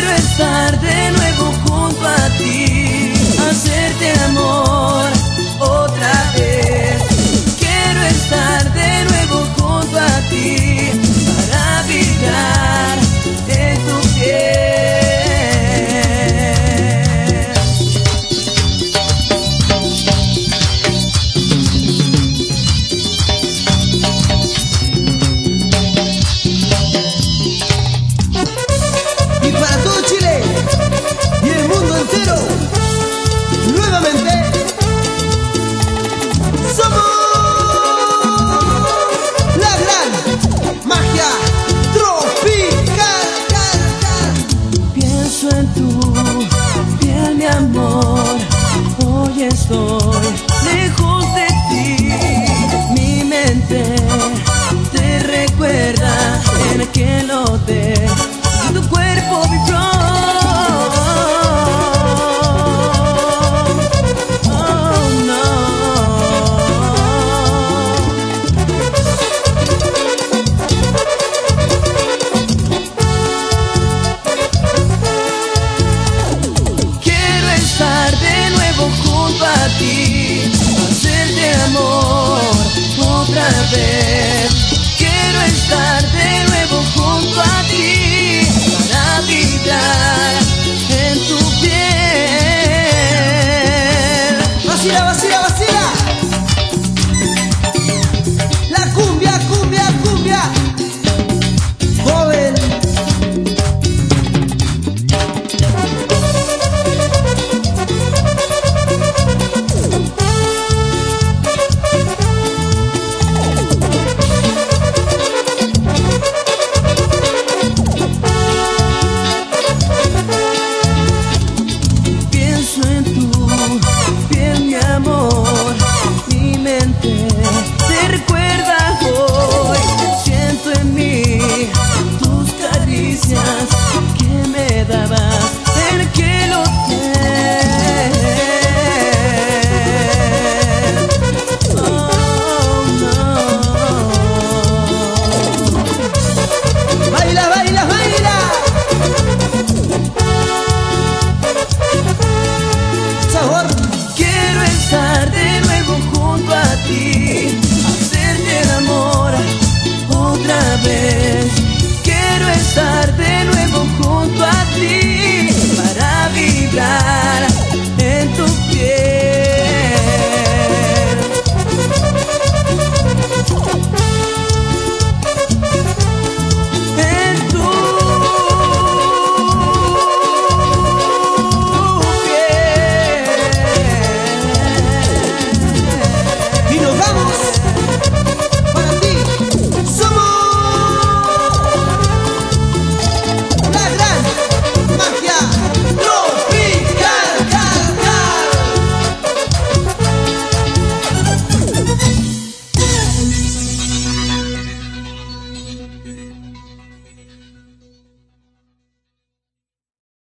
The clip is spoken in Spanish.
Quiero estar de nuevo junto a ti, hacerte amor otra vez. Quiero estar de nuevo junto a ti para vibrar en tu piel. Y para todo Chile y el mundo entero, nuevamente somos la gran magia tropical. Pienso en tu piel, mi amor, hoy estoy